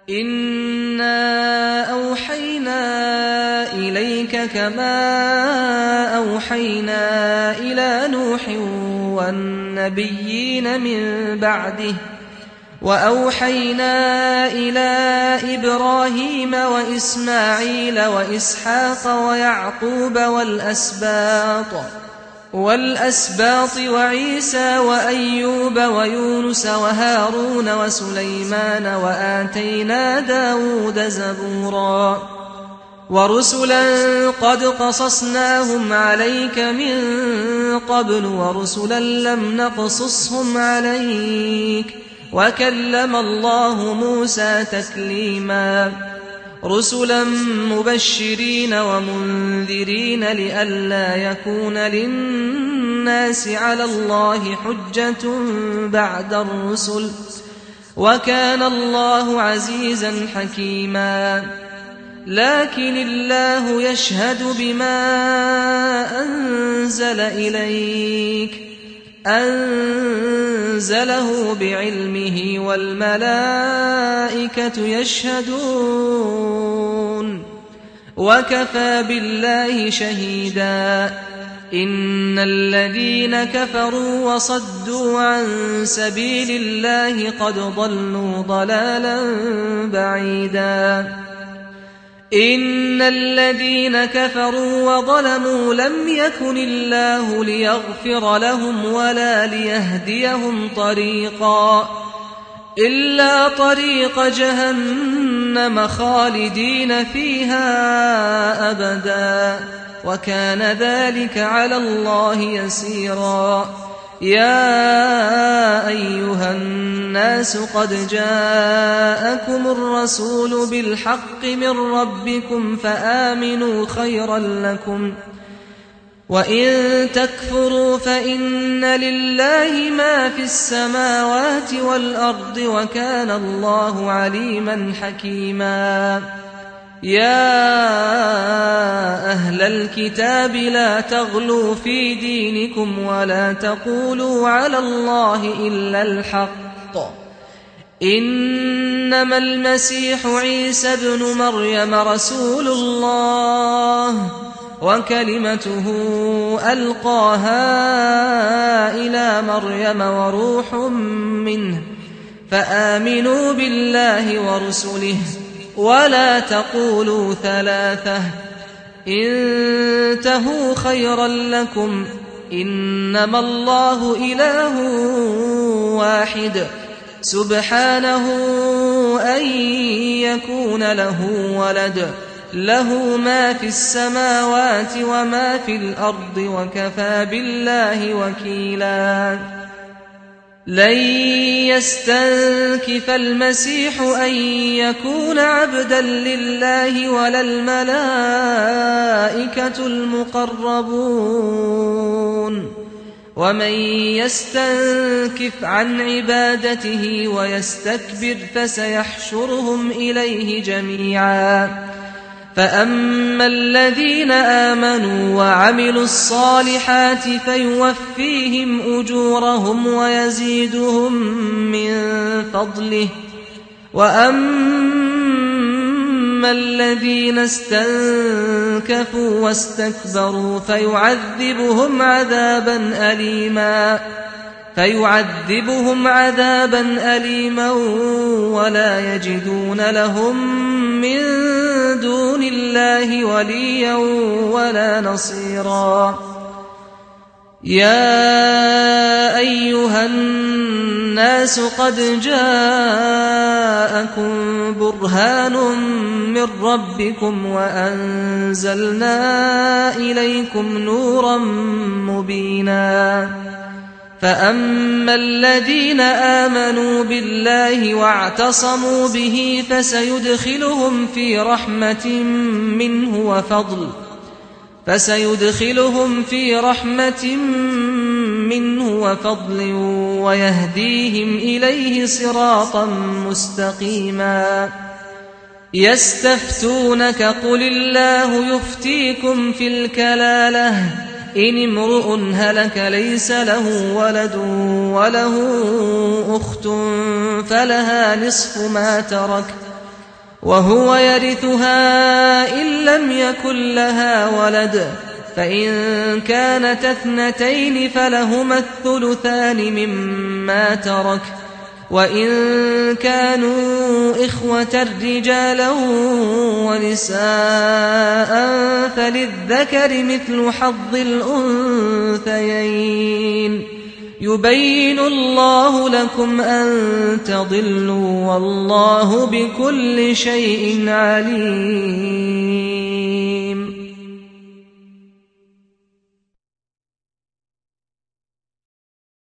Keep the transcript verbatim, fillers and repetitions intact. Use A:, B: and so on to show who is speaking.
A: إِنَّا أَوْحَيْنَا إِلَيْكَ كَمَا أَوْحَيْنَا إِلَىٰ نُوحٍ وَالنَّبِيِّينَ مِن بَعْدِهِ وَأَوْحَيْنَا إِلَىٰ إِبْرَاهِيمَ وَإِسْمَاعِيلَ وَإِسْحَاقَ وَيَعْقُوبَ وَالْأَسْبَاطِ وَالْأَسْبَاطِ وَعِيسَىٰ وَأَيُّوبَ وَيُونُسَ وَهَارُونَ وَسُلَيْمَانَ وَآتَيْنَا دَاوُودَ زَبُورًا وَرُسُلًا قَدْ قَصَصْنَاهُمْ عَلَيْكَ مِن قَبْلُ وَرُسُلًا لَّمْ نَقْصُصْهُمْ عَلَيْكَ وَكَلَّمَ اللَّهُ مُوسَىٰ تَكْلِيمًا رُسُلًا مُبَشِّرِينَ وَمُنذِرِينَ لِئَلَّا يَكُونَ لِلنَّاسِ عَلَى اللَّهِ حُجَّةٌ بَعْدَ الرُّسُلِ وَكَانَ اللَّهُ عَزِيزًا حَكِيمًا لكن الله يشهد بما أنزل إليك أنزله بعلمه والملائكة يشهدون وكفى بالله شهيدا إن الذين كفروا وصدوا عن سبيل الله قد ضلوا ضلالا بعيدا إن الذين كفروا وظلموا لم يكن الله ليغفر لهم ولا ليهديهم طريقا إلا طريق جهنم خالدين فيها أبدا وكان ذلك على الله يسيرا يا أيها الناس قد جاءكم الرسول بالحق من ربكم فآمنوا خيرا لكم وإن تكفروا فإن لله ما في السماوات والأرض وكان الله عليما حكيما يا أهل الكتاب لا تغلوا في دينكم ولا تقولوا على الله إلا الحق إنما المسيح عيسى ابن مريم رسول الله وكلمته ألقاها إلى مريم وروح منه فآمنوا بالله ورسله ولا تقولوا ثلاثة انتهوا خيرا لكم إنما الله إله واحد سبحانه أن يكون له ولد له ما في السماوات وما في الأرض وكفى بالله وكيلا لن يستنكف المسيح أن يكون عبدا لله ولا الملائكة المقربون ومن يستنكف عن عبادته ويستكبر فسيحشرهم إليه جميعا فأما الذين آمنوا وعملوا الصالحات فيوفيهم أجورهم ويزيدهم من فضله وأما الذين استنكفوا واستكبروا فيعذبهم عذابا أليما فيعذبهم عذابا أليما ولا يجدون لهم من دون الله وليا ولا نصيرا يا أيها الناس قد جاءكم برهان من ربكم وأنزلنا إليكم نورا مبينا فأما الذين آمنوا بالله واعتصموا به فسيدخلهم في رحمة منه وفضل فسيدخلهم في رحمة منه وفضل ويهديهم إليه صراطا مستقيما يستفتونك قل الله يفتيكم في الكلالة إن امرؤ هلك ليس له ولد وله أخت فلها نصف ما ترك وهو يرثها إن لم يكن لها ولد، فإن كانت اثنتين فلهما الثلثان مما ترك، وإن كانوا إخوة رجالا ونساء فللذكر مثل حظ الأنثيين. يبين الله لكم أن تضلوا والله بكل شيء عليم.